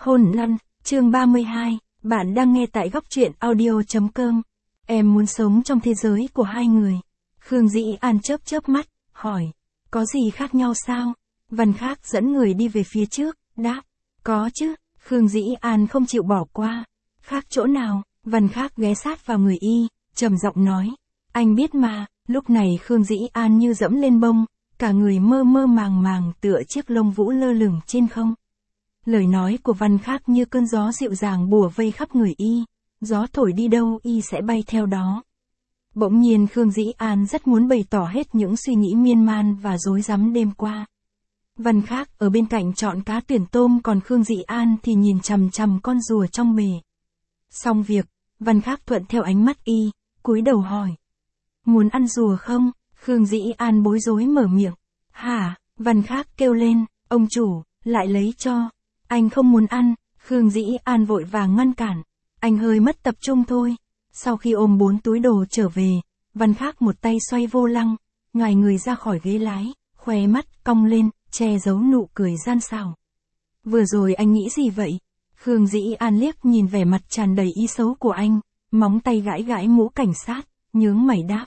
Hôn lăn, chương 32, bạn đang nghe tại góc truyện audio.com. Em muốn sống trong thế giới của hai người. Khương Dĩ An chớp chớp mắt, hỏi, có gì khác nhau sao? Văn Khác dẫn người đi về phía trước, đáp, có chứ. Khương Dĩ An không chịu bỏ qua. Khác chỗ nào? Văn Khác ghé sát vào người y, trầm giọng nói, anh biết mà. Lúc này Khương Dĩ An như dẫm lên bông, cả người mơ mơ màng màng tựa chiếc lông vũ lơ lửng trên không. Lời nói của Văn Khác như cơn gió dịu dàng bùa vây khắp người y, gió thổi đi đâu y sẽ bay theo đó. Bỗng nhiên Khương Dĩ An rất muốn bày tỏ hết những suy nghĩ miên man và rối rắm đêm qua. Văn Khác ở bên cạnh chọn cá tuyển tôm, còn Khương Dĩ An thì nhìn chằm chằm con rùa trong bể. Xong việc, Văn Khác thuận theo ánh mắt y, cúi đầu hỏi, muốn ăn rùa không? Khương Dĩ An bối rối mở miệng. Hả? Văn Khác kêu lên, ông chủ, lại lấy cho. Anh không muốn ăn. Khương Dĩ An vội vàng ngăn cản. Anh hơi mất tập trung thôi. Sau khi ôm 4 túi đồ trở về, Văn Khác một tay xoay vô lăng, ngoài người ra khỏi ghế lái, khóe mắt cong lên, che giấu nụ cười gian xảo. Vừa rồi anh nghĩ gì vậy? Khương Dĩ An liếc nhìn vẻ mặt tràn đầy ý xấu của anh, móng tay gãi gãi mũ cảnh sát, nhướng mày đáp.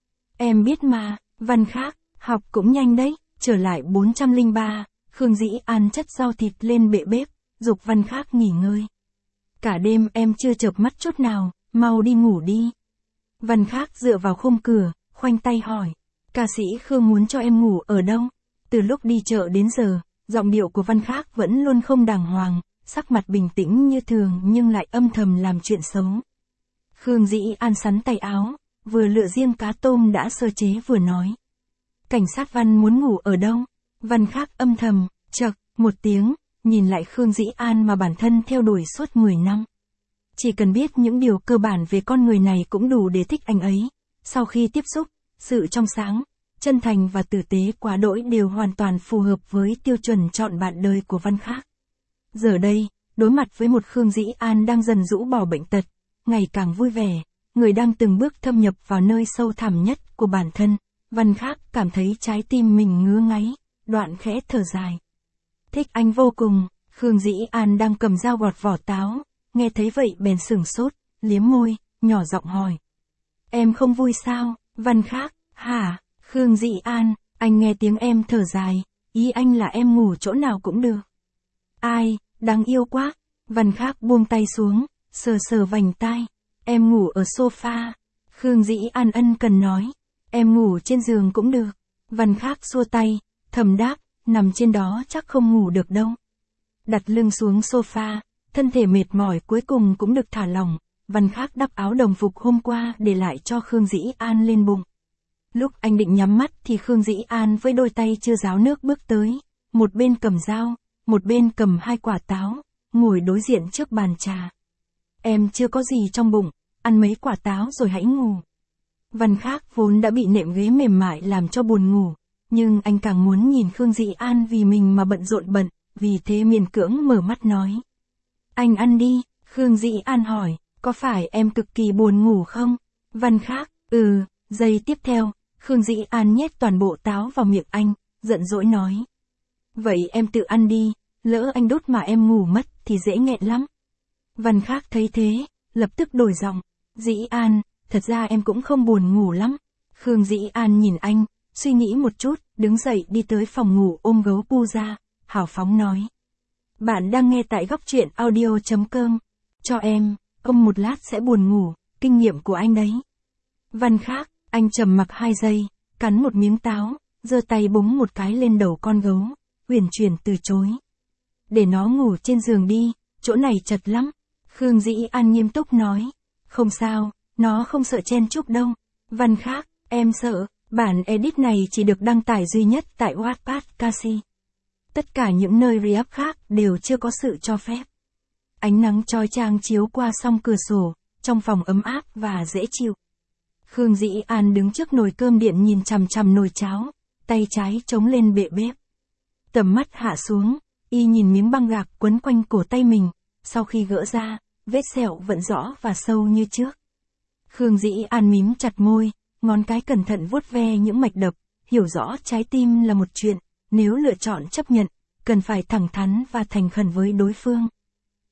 Em biết mà. Văn Khác, học cũng nhanh đấy. Trở lại 403, Khương Dĩ An chất rau thịt lên bệ bếp, giục Văn Khác nghỉ ngơi. Cả đêm em chưa chợp mắt chút nào, mau đi ngủ đi. Văn Khác dựa vào khung cửa, khoanh tay hỏi, ca sĩ Khương muốn cho em ngủ ở đâu? Từ lúc đi chợ đến giờ, giọng điệu của Văn Khác vẫn luôn không đàng hoàng, sắc mặt bình tĩnh như thường nhưng lại âm thầm làm chuyện xấu. Khương Dĩ An sắn tay áo, vừa lựa riêng cá tôm đã sơ chế vừa nói. Cảnh sát Văn muốn ngủ ở đâu? Văn Khác âm thầm, chậc, một tiếng, nhìn lại Khương Dĩ An mà bản thân theo đuổi suốt 10 năm. Chỉ cần biết những điều cơ bản về con người này cũng đủ để thích anh ấy. Sau khi tiếp xúc, sự trong sáng, chân thành và tử tế quá đỗi đều hoàn toàn phù hợp với tiêu chuẩn chọn bạn đời của Văn Khác. Giờ đây, đối mặt với một Khương Dĩ An đang dần rũ bỏ bệnh tật, ngày càng vui vẻ, người đang từng bước thâm nhập vào nơi sâu thẳm nhất của bản thân, Văn Khác cảm thấy trái tim mình ngứa ngáy, đoạn khẽ thở dài. Thích anh vô cùng. Khương Dĩ An đang cầm dao gọt vỏ táo, nghe thấy vậy bèn sửng sốt, liếm môi, nhỏ giọng hỏi. Em không vui sao? Văn Khác, hả? Khương Dĩ An, anh nghe tiếng em thở dài, ý anh là em ngủ chỗ nào cũng được. Ai, đáng yêu quá. Văn Khác buông tay xuống, sờ sờ vành tai. Em ngủ ở sofa. Khương Dĩ An ân cần nói. Em ngủ trên giường cũng được. Văn Khác xua tay, thầm đáp, nằm trên đó chắc không ngủ được đâu. Đặt lưng xuống sofa, thân thể mệt mỏi cuối cùng cũng được thả lỏng. Văn Khác đắp áo đồng phục hôm qua để lại cho Khương Dĩ An lên bụng. Lúc anh định nhắm mắt thì Khương Dĩ An với đôi tay chưa ráo nước bước tới, một bên cầm dao, một bên cầm 2 quả táo, ngồi đối diện trước bàn trà. Em chưa có gì trong bụng, ăn mấy quả táo rồi hãy ngủ. Văn Khác vốn đã bị nệm ghế mềm mại làm cho buồn ngủ, nhưng anh càng muốn nhìn Khương Dĩ An vì mình mà bận rộn bận, vì thế miễn cưỡng mở mắt nói. Anh ăn đi. Khương Dĩ An hỏi, có phải em cực kỳ buồn ngủ không? Văn Khác, giây tiếp theo, Khương Dĩ An nhét toàn bộ táo vào miệng anh, giận dỗi nói. Vậy em tự ăn đi, lỡ anh đút mà em ngủ mất thì dễ nghẹn lắm. Văn Khác thấy thế, lập tức đổi giọng. Dĩ An, thật ra em cũng không buồn ngủ lắm. Khương Dĩ An nhìn anh, suy nghĩ một chút, đứng dậy đi tới phòng ngủ ôm gấu pu ra, hào phóng nói. Bạn đang nghe tại góc truyện audio.com. Cho em, ông một lát sẽ buồn ngủ, kinh nghiệm của anh đấy. Văn Khác, anh trầm mặc 2 giây, cắn một miếng táo, giơ tay búng một cái lên đầu con gấu, huyền chuyển từ chối. Để nó ngủ trên giường đi, chỗ này chật lắm. Khương Dĩ An nghiêm túc nói. Không sao, nó không sợ chen chúc đâu. Văn Khác, em sợ. Bản edit này chỉ được đăng tải duy nhất tại Wattpad Casi. Tất cả những nơi re-up khác đều chưa có sự cho phép. Ánh nắng chói chang chiếu qua song cửa sổ, trong phòng ấm áp và dễ chịu. Khương Dĩ An đứng trước nồi cơm điện nhìn chằm chằm nồi cháo, tay trái chống lên bệ bếp. Tầm mắt hạ xuống, y nhìn miếng băng gạc quấn quanh cổ tay mình, sau khi gỡ ra, vết sẹo vẫn rõ và sâu như trước. Khương Dĩ An mím chặt môi, ngón cái cẩn thận vuốt ve những mạch đập, hiểu rõ trái tim là một chuyện, nếu lựa chọn chấp nhận, cần phải thẳng thắn và thành khẩn với đối phương.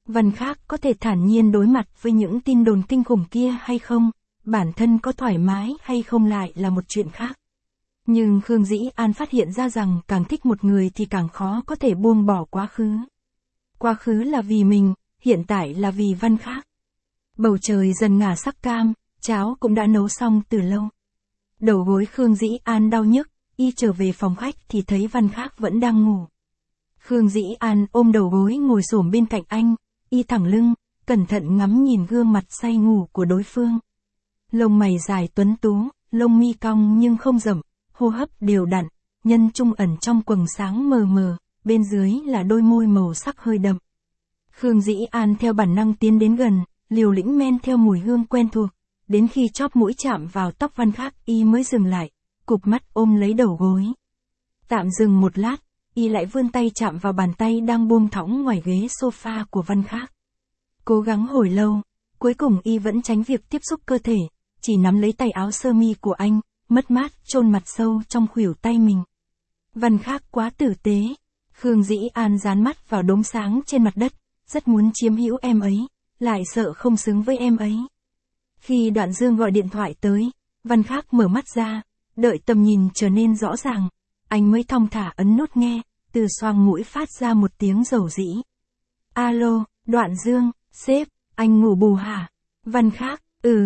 Văn Khác có thể thản nhiên đối mặt với những tin đồn kinh khủng kia hay không, bản thân có thoải mái hay không lại là một chuyện khác. Nhưng Khương Dĩ An phát hiện ra rằng càng thích một người thì càng khó có thể buông bỏ quá khứ. Quá khứ là vì mình, hiện tại là vì Văn Khác. Bầu trời dần ngả sắc cam, cháo cũng đã nấu xong từ lâu. Đầu gối Khương Dĩ An đau nhức, y trở về phòng khách thì thấy Văn Khác vẫn đang ngủ. Khương Dĩ An ôm đầu gối ngồi xổm bên cạnh anh, y thẳng lưng, cẩn thận ngắm nhìn gương mặt say ngủ của đối phương. Lông mày dài tuấn tú, lông mi cong nhưng không rậm, hô hấp đều đặn, nhân trung ẩn trong quầng sáng mờ mờ, bên dưới là đôi môi màu sắc hơi đậm. Khương Dĩ An theo bản năng tiến đến gần, liều lĩnh men theo mùi hương quen thuộc, đến khi chóp mũi chạm vào tóc Văn Khác y mới dừng lại, cụp mắt ôm lấy đầu gối. Tạm dừng một lát, y lại vươn tay chạm vào bàn tay đang buông thõng ngoài ghế sofa của Văn Khác. Cố gắng hồi lâu, cuối cùng y vẫn tránh việc tiếp xúc cơ thể, chỉ nắm lấy tay áo sơ mi của anh, mất mát chôn mặt sâu trong khuỷu tay mình. Văn Khác quá tử tế. Khương Dĩ An dán mắt vào đốm sáng trên mặt đất, rất muốn chiếm hữu em ấy, lại sợ không xứng với em ấy. Khi Đoạn Dương gọi điện thoại tới, Văn Khác mở mắt ra, đợi tầm nhìn trở nên rõ ràng, anh mới thong thả ấn nút nghe, từ xoang mũi phát ra một tiếng rầu rĩ. Alo, Đoạn Dương, sếp, anh ngủ bù hả? Văn Khác,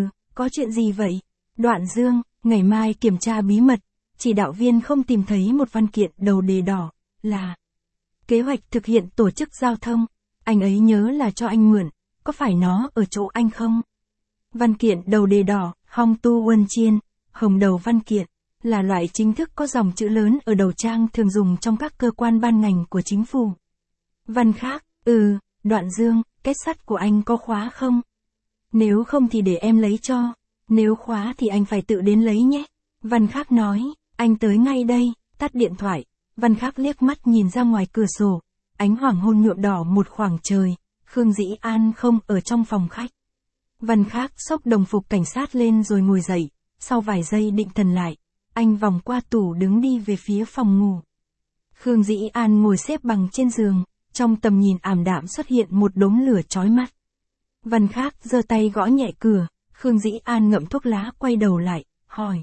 có chuyện gì vậy? Đoạn Dương, ngày mai kiểm tra bí mật, chỉ đạo viên không tìm thấy một văn kiện đầu đề đỏ, là kế hoạch thực hiện tổ chức giao thông, anh ấy nhớ là cho anh mượn, có phải nó ở chỗ anh không? Văn kiện đầu đề đỏ, Hong Tu Huân Chiên, hồng đầu văn kiện, là loại chính thức có dòng chữ lớn ở đầu trang thường dùng trong các cơ quan ban ngành của chính phủ. Văn Khác, Đoạn Dương, kết sắt của anh có khóa không? Nếu không thì để em lấy cho, nếu khóa thì anh phải tự đến lấy nhé. Văn Khác nói, anh tới ngay đây, tắt điện thoại. Văn Khác liếc mắt nhìn ra ngoài cửa sổ, ánh hoàng hôn nhuộm đỏ một khoảng trời, Khương Dĩ An không ở trong phòng khách. Văn Khác xốc đồng phục cảnh sát lên rồi ngồi dậy, sau vài giây định thần lại, anh vòng qua tủ đứng đi về phía phòng ngủ. Khương Dĩ An ngồi xếp bằng trên giường, trong tầm nhìn ảm đạm xuất hiện một đốm lửa chói mắt. Văn Khác giơ tay gõ nhẹ cửa, Khương Dĩ An ngậm thuốc lá quay đầu lại, hỏi.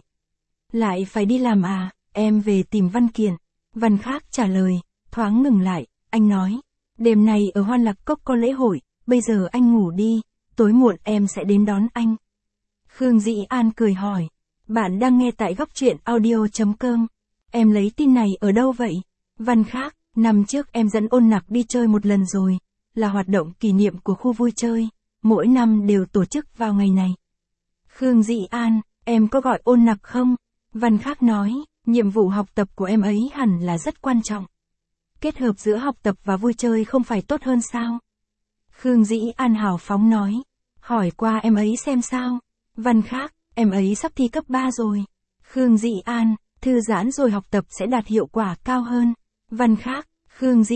Lại phải đi làm à, em về tìm văn kiện. Văn Khác trả lời, thoáng ngừng lại, anh nói. Đêm nay ở Hoan Lạc Cốc có lễ hội, bây giờ anh ngủ đi, tối muộn em sẽ đến đón anh. Khương Dĩ An cười hỏi. Bạn đang nghe tại góc truyện audio.com. Em lấy tin này ở đâu vậy? Văn Khác, năm trước em dẫn Ôn Nặc đi chơi một lần rồi, là hoạt động kỷ niệm của khu vui chơi, mỗi năm đều tổ chức vào ngày này. Khương Dĩ An, em có gọi Ôn Nặc không? Văn Khác nói, nhiệm vụ học tập của em ấy hẳn là rất quan trọng. Kết hợp giữa học tập và vui chơi không phải tốt hơn sao? Khương Dĩ An hào phóng nói, hỏi qua em ấy xem sao. Văn Khác, em ấy sắp thi cấp 3 rồi. Khương Dĩ An, thư giãn rồi học tập sẽ đạt hiệu quả cao hơn. Văn Khác, Khương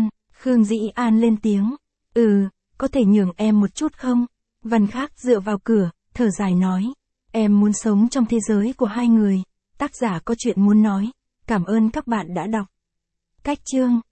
Dĩ An lên tiếng. Có thể nhường em một chút không? Văn Khác dựa vào cửa, thở dài nói. Em muốn sống trong thế giới của hai người. Tác giả có chuyện muốn nói. Cảm ơn các bạn đã đọc. Cách chương